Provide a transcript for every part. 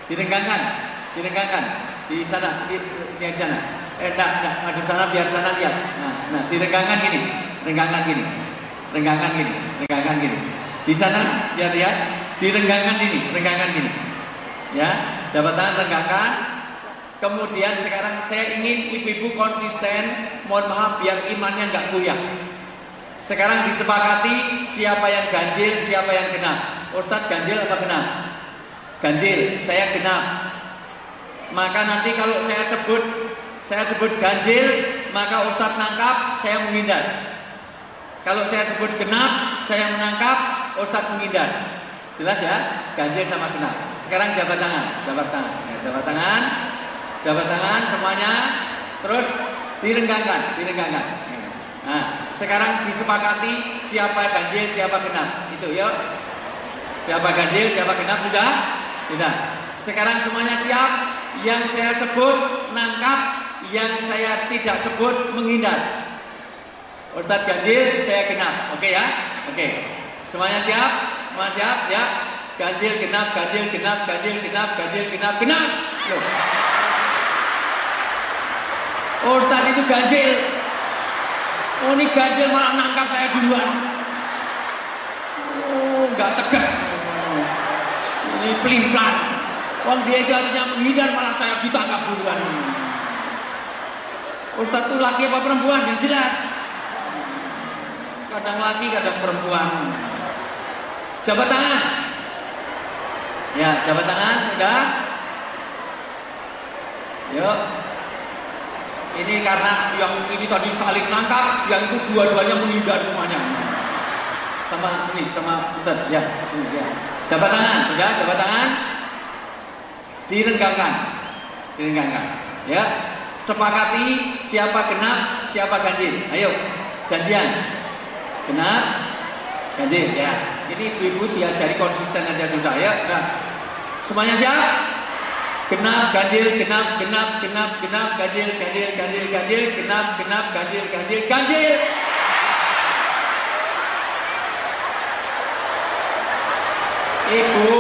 Direnggangkan, direnggangkan di sana, di yang sana. Enggak, ngadep sana biar sana lihat. Nah, direnggangkan gini, renggangkan gini, renggangkan gini, renggangkan gini. Di sana biar lihat, direnggangkan gini, renggangkan gini. Ya, jabat tangan renggangkan. Kemudian sekarang saya ingin ibu-ibu konsisten, mohon maaf biar imannya nggak goyah. Sekarang disepakati siapa yang ganjil, siapa yang genap. Ustadz ganjil apa genap? Ganjil, saya genap. Maka nanti kalau saya sebut ganjil, maka Ustadz nangkap, saya menghindar. Kalau saya sebut genap, saya menangkap, Ustadz menghindar. Jelas ya? Ganjil sama genap. Sekarang jabat tangan, jabat tangan, ya, jabat tangan. Jabat tangan semuanya, terus direnggangkan, direnggangkan. Nah, sekarang disepakati siapa ganjil, siapa genap. Itu ya. Siapa ganjil, siapa genap sudah? Sudah. Sekarang semuanya siap. Yang saya sebut nangkap, yang saya tidak sebut menghindar. Ustadz ganjil, saya genap. Oke ya? Oke. Semuanya siap? Semuanya siap? Ya. Ganjil genap, ganjil genap, ganjil genap, ganjil genap, genap. Loh. Ustadz itu ganjil. Oh ini ganjil malah nangkap saya duluan. Oh nggak tegas. Ini pelin-pelan. Wong dia jadinya menghindar malah saya ditangkap duluan. Ustadz itu laki apa perempuan yang jelas. Kadang laki kadang perempuan. Jabat tangan. Ya jabat tangan udah. Yuk. Ini karena yang ini tadi saling nangkap, yang itu dua-duanya menghindar semuanya. Sama ini, sama Ustaz, ya. Jabat tangan, sudah, jabat tangan. Direnggangkan, direnggangkan. Ya, sepakati siapa genap, siapa ganjil. Ayo, janjian. Genap, ganjil, ya. Ini ibu-ibu diajari konsisten aja susah ya. Nah, semuanya siap? Genap, ganjil, genap, genap, genap, genap, ganjil, ganjil, ganjil, ganjil, genap, genap, ganjil, ganjil, ganjil. Ibu,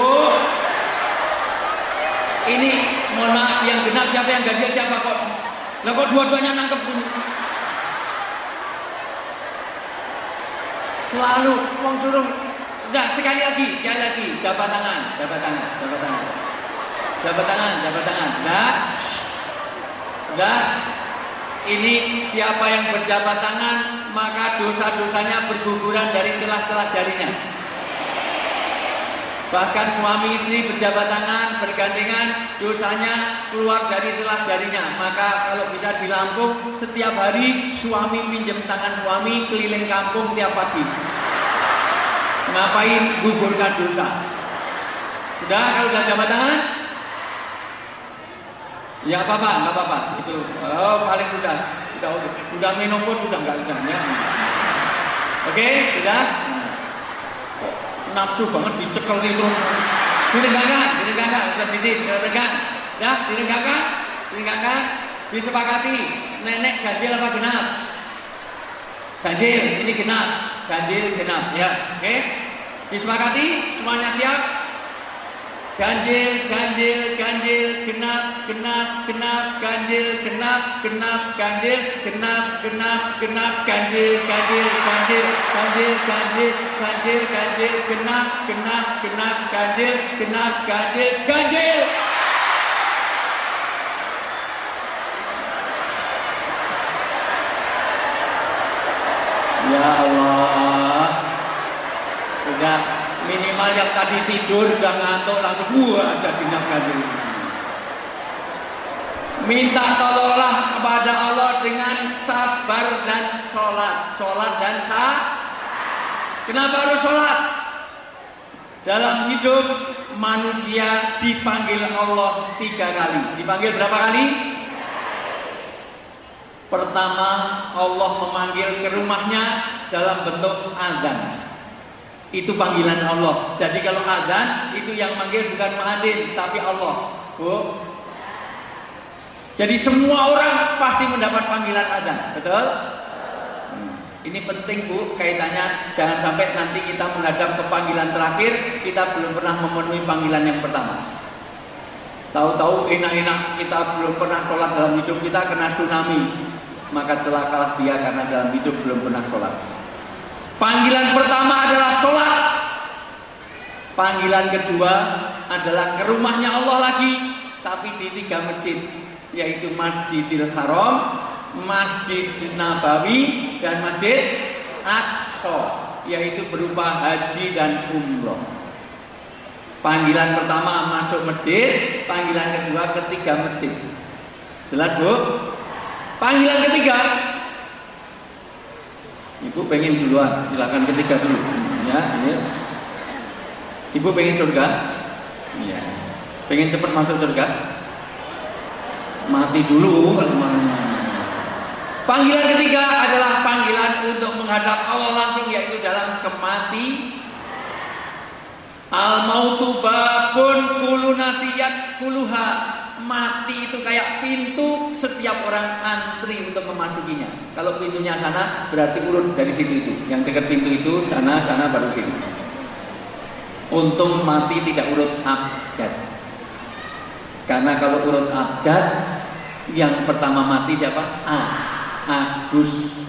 ini mohon maaf yang genap siapa, yang ganjil siapa kok? Lah kok dua-duanya nangkep ini? Selalu uang suruh. Udah sekali lagi, jabat tangan, jabat tangan, jabat tangan. Jabat tangan, jabat tangan. Udah. Ini siapa yang berjabat tangan, maka dosa-dosanya berguguran dari celah-celah jarinya. Bahkan suami istri berjabat tangan, bergandengan, dosanya keluar dari celah jarinya. Maka kalau bisa di Lampung, setiap hari suami pinjam tangan suami keliling kampung tiap pagi. Ngapain? Gugurkan dosa. Udah, kalau udah jabat tangan? Ya apa-apa, nggak apa-apa. Itu paling udah menopause sudah nggak usah ya. Oke, sudah. Nafsu banget dicekel terus. Direnggangkan, sudah direnggangkan. Dah, direnggangkan. Disepakati. Nenek ganjil apa genap? Ganjil, ini genap. Ganjil genap, ya. Oke. Disepakati, semuanya siap. Ganjil, ganjil, ganjil, genap, genap, genap, ganjil, genap, genap, ganjil, genap, genap, genap, ganjil, ganjil, ganjil, ganjil, ganjil, ganjil, ganjil, genap, genap, genap, ganjil, genap, ganjil, ganjil. Ya Allah, udah. Minimal yang tadi tidur udah ngantuk langsung ada genap ganjil. Minta tolonglah kepada Allah dengan sabar dan sholat dan Kenapa harus sholat? Dalam hidup manusia dipanggil Allah 3 kali. Dipanggil berapa kali? Pertama, Allah memanggil ke rumahnya dalam bentuk azan. Itu panggilan Allah. Jadi kalau azan itu yang manggil bukan muadzin tapi Allah. Bu. Jadi semua orang pasti mendapat panggilan azan. Betul? Ini penting Bu, kaitannya jangan sampai nanti kita menghadap ke panggilan terakhir kita belum pernah memenuhi panggilan yang pertama. Tahu-tahu enak-enak kita belum pernah sholat dalam hidup kita kena tsunami, maka celakalah dia karena dalam hidup belum pernah sholat. Panggilan pertama adalah sholat. Panggilan kedua adalah ke rumahnya Allah lagi, tapi di 3 masjid, yaitu Masjidil Haram, Masjid Nabawi, dan Masjid Aqsa, yaitu berupa haji dan umroh. Panggilan pertama masuk masjid, panggilan kedua ke 3 masjid. Jelas, Bu? Panggilan ketiga, Ibu pengen duluan, silakan ketiga dulu. Ya, ini. Ibu pengen surga? Iya. Pengen cepat masuk surga? Mati dulu kalau mau. Panggilan ketiga adalah panggilan untuk menghadap Allah langsung, yaitu dalam kematian. Al-mautu babun kulu nasiyat kuluha. Mati itu kayak pintu, setiap orang antri untuk memasukinya. Kalau pintunya sana, berarti urut dari situ itu. Yang dekat pintu itu sana baru sini. Untung mati tidak urut abjad. Karena kalau urut abjad, yang pertama mati siapa? Agus,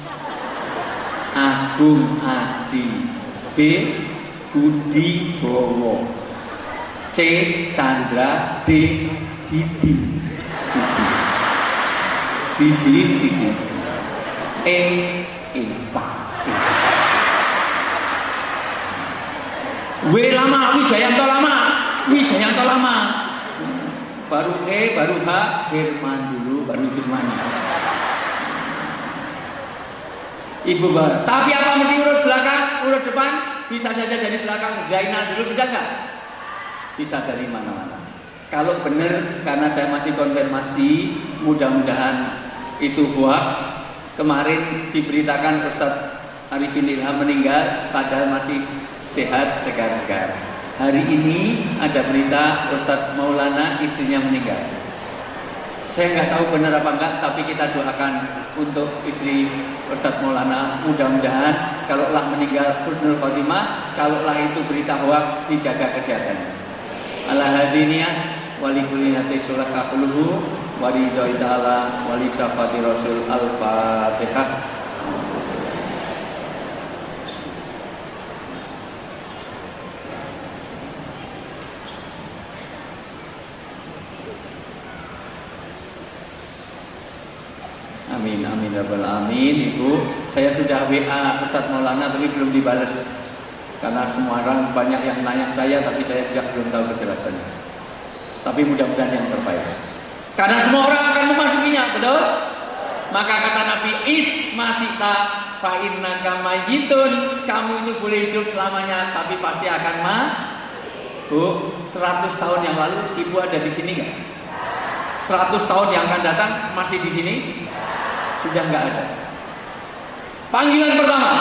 Agung Adi, B Budi Bowo, C Chandra, D Didi, E Eva, W lama, Wijayanto lama, baru E, baru H, Herman dulu, baru Gusmani. Ibu baru. Tapi apa mesti urut belakang, urut depan? Bisa saja dari belakang Zainal dulu, bisa nggak? Bisa dari mana-mana. Kalau benar, karena saya masih konfirmasi, mudah-mudahan itu hoax. Kemarin diberitakan Ustadz Arifin Ilham meninggal, padahal masih sehat segar-segar. Hari ini ada berita Ustadz Maulana istrinya meninggal. Saya nggak tahu benar apa enggak, tapi kita doakan untuk istri Ustadz Maulana, mudah-mudahan kalaulah meninggal husnul khotimah, kalaulah itu berita hoax, dijaga kesehatannya. Ala hadiniyah wali kulinati surah kakuluhu wali doi ta'ala wali safati rasul al-fatihah. Amin, amin, rabbal amin. Ibu, saya sudah WA Ustadz Maulana tapi belum dibalas. Karena semua orang banyak yang nanya saya, tapi saya juga belum tahu kejelasannya. Tapi mudah-mudahan yang terbaik. Karena semua orang akan memasukinya, betul? Maka kata Nabi, Ismasita fa innaka mayyitun. Kamu itu boleh hidup selamanya, tapi pasti akan Bu, 100 tahun yang lalu ibu ada di sini nggak? 100 tahun yang akan datang masih di sini? Sudah nggak ada. Panggilan pertama,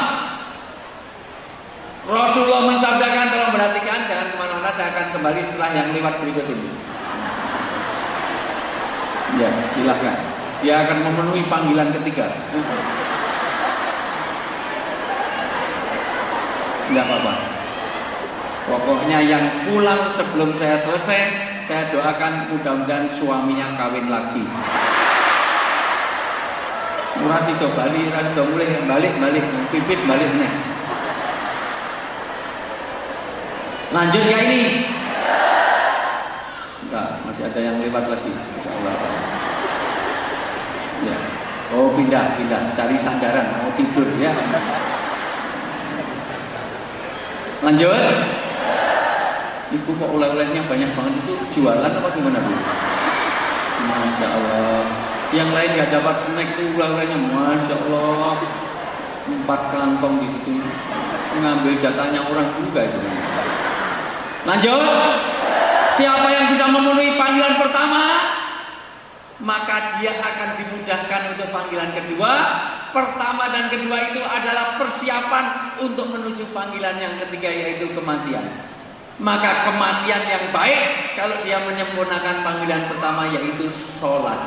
Rasulullah mensabdakan, tolong perhatikan, jangan kemana-mana, saya akan kembali setelah yang lewat berikut ini. Ya, silahkan. Dia akan memenuhi panggilan ketiga. Enggak apa-apa. Pokoknya yang pulang sebelum saya selesai, saya doakan mudah-mudahan suaminya kawin lagi. Rasi do balik, rasi do mulai balik, pipis balik nih. Lanjut ya ini? Enggak, masih ada yang lewat lagi. Insyaallah. Ya. Oh pindah, cari sandaran, mau tidur ya. Lanjut. Ibu kok oleh-olehnya banyak banget, itu jualan apa gimana Bu? Masya Allah. Yang lain nggak dapat snack itu oleh-olehnya, Masya Allah. 4 kantong di situ, ngambil jatahnya orang juga itu. Lanjut. Siapa yang bisa memenuhi panggilan pertama, maka dia akan dimudahkan untuk panggilan kedua. Pertama dan kedua itu adalah persiapan untuk menuju panggilan yang ketiga, yaitu kematian. Maka kematian yang baik kalau dia menyempurnakan panggilan pertama, yaitu sholat.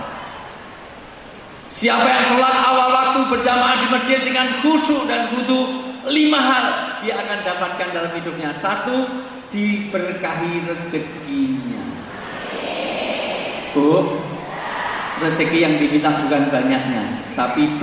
Siapa yang sholat awal waktu berjamaah di masjid dengan khusyuk dan khudu, 5 hal dia akan dapatkan dalam hidupnya. 1, diberkahi rezekinya. Bu, rezeki yang diminta bukan banyaknya, tapi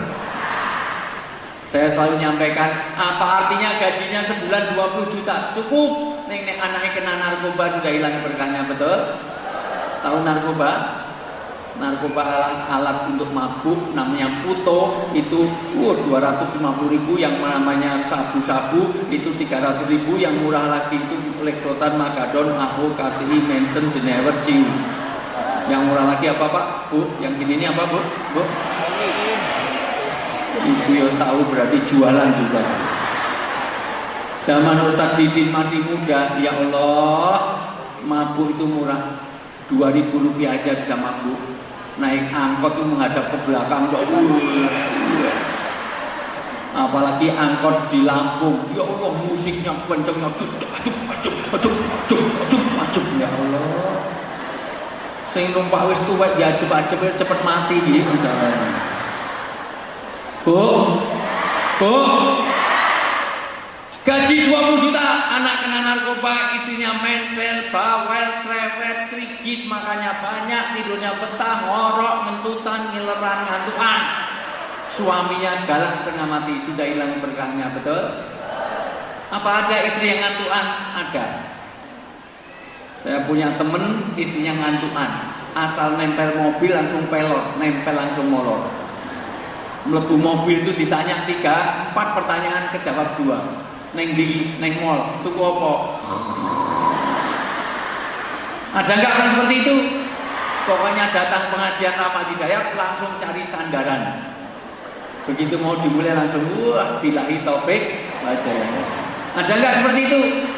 saya selalu nyampaikan, apa artinya gajinya sebulan 20 juta? Cukup. Neng anaknya kena narkoba sudah hilang berkahnya, betul? Tahu narkoba? Narkoba alat untuk mabuk namanya puto itu 250.000, yang namanya sabu-sabu itu 300.000, yang murah lagi itu Lexotan, Magadon, AO, KTI, Manson, Genever, Ciu. Yang murah lagi apa Pak? Bu, yang gini ini apa Bu? Bu? Ibu yang tahu berarti jualan juga. Zaman Ustadz Didin masih muda, ya Allah, mabuk itu murah, 2.000 rupiah aja bisa mabuk. Naik angkot itu menghadap ke belakang, apalagi angkot di Lampung, ya Allah musiknya kencengnya, ya Allah. Sing numpak wis tuwek ya cepet mati gitu misalnya. Bu, gaji 20 juta, anak kena narkoba, istrinya mentel, bawel, cerewet, trigis, makannya banyak, tidurnya betah, ngorok, ngentutan, ngileran, ngantukan. Suaminya galak setengah mati, sudah hilang berkahnya, betul? Apa ada istri yang ngantukan? Ada. Saya punya temen, istrinya ngantukan, asal nempel mobil langsung pelor, nempel langsung molor. Melebu mobil itu ditanya 3, 4 pertanyaan kejawab 2. Neng di, neng mall, tuku apa? Ada nggak orang seperti itu? Pokoknya datang pengajian Rahmat Hidayat langsung cari sandaran. Begitu mau dimulai langsung, wah billahi taufik. Ada nggak seperti itu?